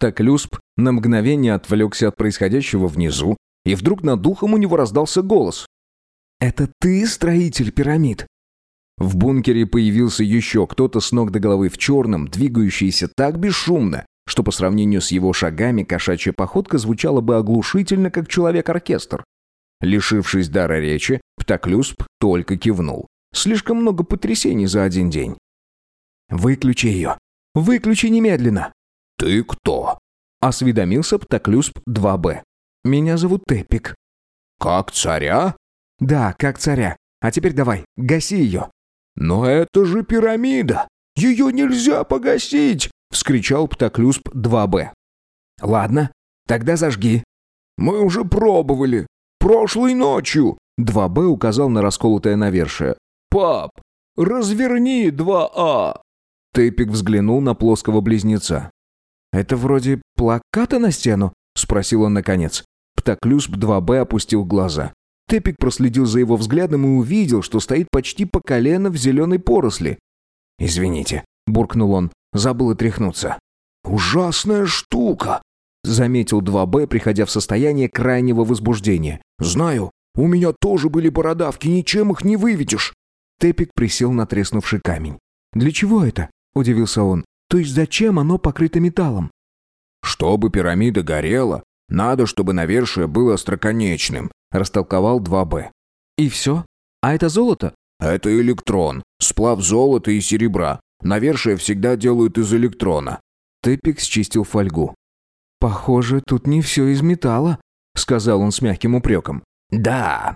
Птоклюсп на мгновение отвлекся от происходящего внизу, и вдруг над ухом у него раздался голос. «Это ты строитель пирамид?» В бункере появился еще кто-то с ног до головы в черном, двигающийся так бесшумно, что по сравнению с его шагами кошачья походка звучала бы оглушительно, как человек-оркестр. Лишившись дара речи, Птоклюсп только кивнул. Слишком много потрясений за один день. «Выключи ее! Выключи немедленно!» «Ты кто?» — осведомился Птоклюсп 2Б. «Меня зовут Тепик». «Как царя?» «Да, как царя. А теперь давай, гаси ее». «Но это же пирамида! Ее нельзя погасить!» — вскричал Птоклюсп 2Б. «Ладно, тогда зажги». «Мы уже пробовали. Прошлой ночью!» 2Б указал на расколотое навершие. «Пап, разверни 2А!» Тепик взглянул на плоского близнеца. «Это вроде плаката на стену?» — спросил он наконец. Птоклюсп 2Б опустил глаза. Тепик проследил за его взглядом и увидел, что стоит почти по колено в зеленой поросли. «Извините», — буркнул он, — «забыл отряхнуться». «Ужасная штука», — заметил 2Б, приходя в состояние крайнего возбуждения. «Знаю, у меня тоже были бородавки, ничем их не выведешь». Тепик присел на треснувший камень. «Для чего это?» — удивился он. «То есть зачем оно покрыто металлом?» «Чтобы пирамида горела, надо, чтобы навершие было остроконечным», — растолковал 2Б. «И все? А это золото?» «Это электрон, сплав золота и серебра. Навершие всегда делают из электрона». Тепик счистил фольгу. «Похоже, тут не все из металла», — сказал он с мягким упреком. «Да,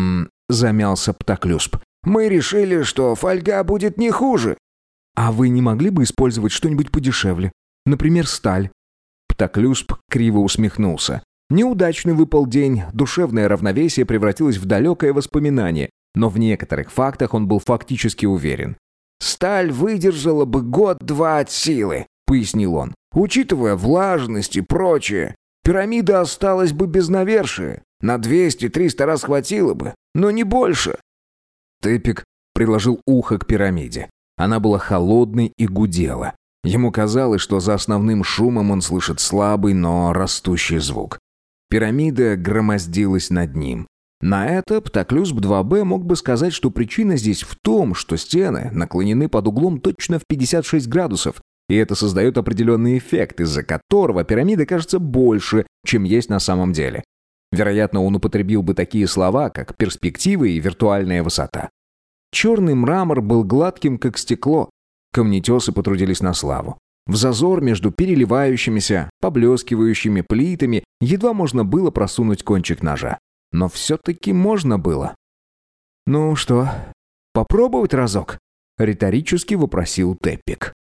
замялся Птоклюсп. «Мы решили, что фольга будет не хуже». «А вы не могли бы использовать что-нибудь подешевле? Например, сталь?» Птоклюсп криво усмехнулся. Неудачный выпал день, душевное равновесие превратилось в далекое воспоминание, но в некоторых фактах он был фактически уверен. «Сталь выдержала бы год-два от силы», — пояснил он. «Учитывая влажность и прочее, пирамида осталась бы без навершия. На 200-300 раз хватило бы, но не больше». Тепик приложил ухо к пирамиде. Она была холодной и гудела. Ему казалось, что за основным шумом он слышит слабый, но растущий звук. Пирамида громоздилась над ним. На это Птоклюсп 2Б мог бы сказать, что причина здесь в том, что стены наклонены под углом точно в 56 градусов, и это создает определенный эффект, из-за которого пирамида кажется больше, чем есть на самом деле. Вероятно, он употребил бы такие слова, как перспективы и виртуальная высота. Черный мрамор был гладким, как стекло. Камнетесы потрудились на славу. В зазор между переливающимися, поблескивающими плитами едва можно было просунуть кончик ножа. Но все-таки можно было. «Ну что, попробовать разок?» — риторически вопросил Тепик.